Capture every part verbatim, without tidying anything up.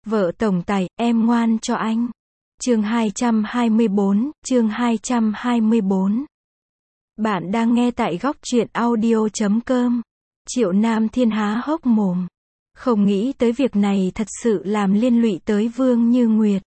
Vợ tổng tài, em ngoan cho anh. Chương hai trăm hai mươi bốn, chương hai trăm hai mươi bốn. Bạn đang nghe tại góc truyện audio chấm com. Triệu Nam Thiên há hốc mồm. Không nghĩ tới việc này thật sự làm liên lụy tới Vương Như Nguyệt.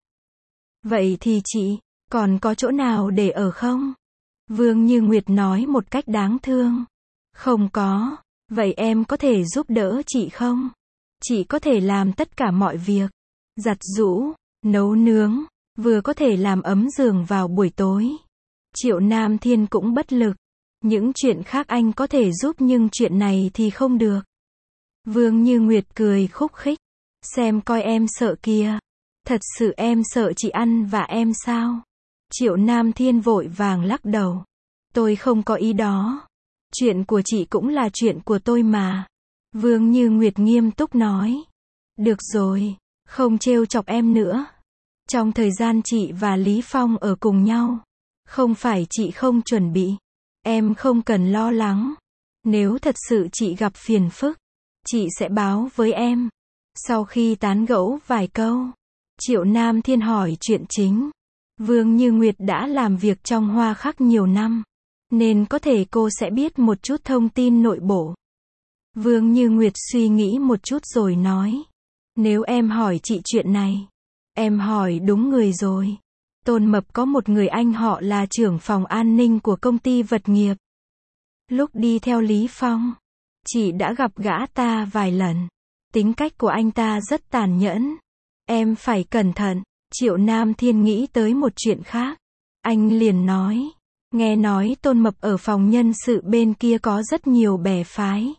Vậy thì chị, còn có chỗ nào để ở không? Vương Như Nguyệt nói một cách đáng thương. Không có. Vậy em có thể giúp đỡ chị không? Chị có thể làm tất cả mọi việc. Giặt giũ, nấu nướng, vừa có thể làm ấm giường vào buổi tối. Triệu Nam Thiên cũng bất lực. Những chuyện khác anh có thể giúp nhưng chuyện này thì không được. Vương Như Nguyệt cười khúc khích. Xem coi em sợ kìa. Thật sự em sợ chị ăn vạ em sao? Triệu Nam Thiên vội vàng lắc đầu. Tôi không có ý đó. Chuyện của chị cũng là chuyện của tôi mà. Vương Như Nguyệt nghiêm túc nói. Được rồi, không trêu chọc em nữa. Trong thời gian chị và Lý Phong ở cùng nhau, không phải chị không chuẩn bị. Em không cần lo lắng. Nếu thật sự chị gặp phiền phức, chị sẽ báo với em. Sau khi tán gẫu vài câu, Triệu Nam Thiên hỏi chuyện chính. Vương Như Nguyệt đã làm việc trong Hoa Khắc nhiều năm, nên có thể cô sẽ biết một chút thông tin nội bộ. Vương Như Nguyệt suy nghĩ một chút rồi nói. Nếu em hỏi chị chuyện này, em hỏi đúng người rồi. Tôn Mập có một người anh họ là trưởng phòng an ninh của công ty vật nghiệp. Lúc đi theo Lý Phong, chị đã gặp gã ta vài lần. Tính cách của anh ta rất tàn nhẫn. Em phải cẩn thận. Triệu Nam Thiên nghĩ tới một chuyện khác. Anh liền nói. Nghe nói Tôn Mập ở phòng nhân sự bên kia có rất nhiều bè phái.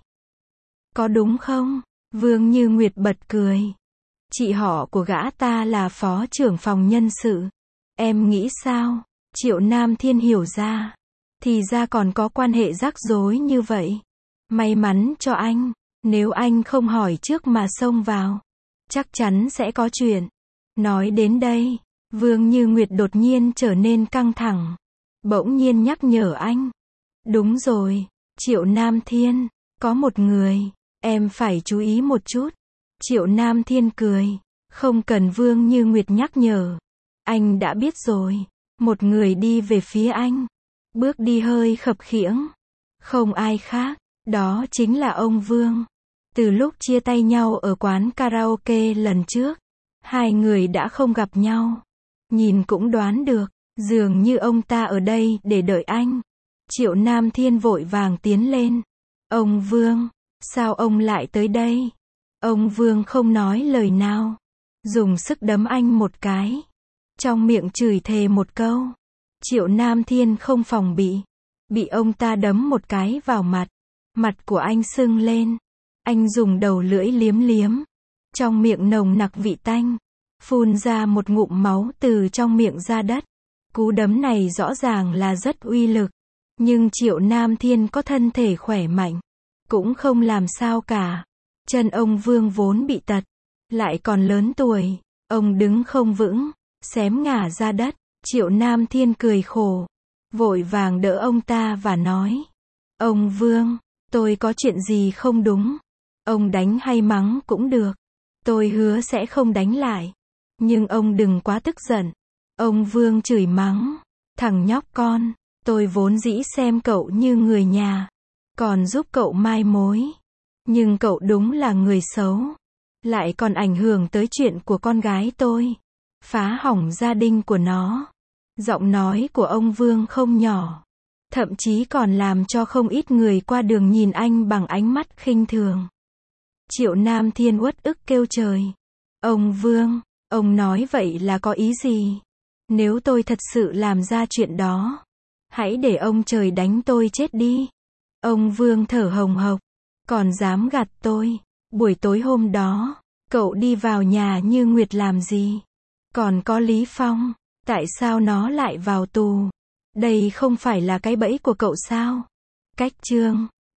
Có đúng không? Vương Như Nguyệt bật cười. Chị họ của gã ta là phó trưởng phòng nhân sự. Em nghĩ sao? Triệu Nam Thiên hiểu ra. Thì ra còn có quan hệ rắc rối như vậy. May mắn cho anh. Nếu anh không hỏi trước mà xông vào, chắc chắn sẽ có chuyện. Nói đến đây, Vương Như Nguyệt đột nhiên trở nên căng thẳng. Bỗng nhiên nhắc nhở anh. Đúng rồi, Triệu Nam Thiên, có một người, em phải chú ý một chút. Triệu Nam Thiên cười. Không cần Vương Như Nguyệt nhắc nhở. Anh đã biết rồi. Một người đi về phía anh. Bước đi hơi khập khiễng. Không ai khác. Đó chính là ông Vương. Từ lúc chia tay nhau ở quán karaoke lần trước, hai người đã không gặp nhau. Nhìn cũng đoán được, dường như ông ta ở đây để đợi anh. Triệu Nam Thiên vội vàng tiến lên. Ông Vương, sao ông lại tới đây? Ông Vương không nói lời nào. Dùng sức đấm anh một cái. Trong miệng chửi thề một câu. Triệu Nam Thiên không phòng bị. Bị ông ta đấm một cái vào mặt. Mặt của anh sưng lên. Anh dùng đầu lưỡi liếm liếm. Trong miệng nồng nặc vị tanh. Phun ra một ngụm máu từ trong miệng ra đất. Cú đấm này rõ ràng là rất uy lực. Nhưng Triệu Nam Thiên có thân thể khỏe mạnh. Cũng không làm sao cả. Chân ông Vương vốn bị tật. Lại còn lớn tuổi. Ông đứng không vững. Xém ngả ra đất. Triệu Nam Thiên cười khổ. Vội vàng đỡ ông ta và nói. Ông Vương, tôi có chuyện gì không đúng. Ông đánh hay mắng cũng được. Tôi hứa sẽ không đánh lại. Nhưng ông đừng quá tức giận. Ông Vương chửi mắng. Thằng nhóc con, tôi vốn dĩ xem cậu như người nhà. Còn giúp cậu mai mối. Nhưng cậu đúng là người xấu. Lại còn ảnh hưởng tới chuyện của con gái tôi. Phá hỏng gia đình của nó. Giọng nói của ông Vương không nhỏ. Thậm chí còn làm cho không ít người qua đường nhìn anh bằng ánh mắt khinh thường. Triệu Nam Thiên uất ức kêu trời. Ông Vương, ông nói vậy là có ý gì? Nếu tôi thật sự làm ra chuyện đó, hãy để ông trời đánh tôi chết đi. Ông Vương thở hồng hộc. Còn dám gạt tôi. Buổi tối hôm đó, cậu đi vào nhà Như Nguyệt làm gì? Còn có Lý Phong, tại sao nó lại vào tù? Đây không phải là cái bẫy của cậu sao? Cách chương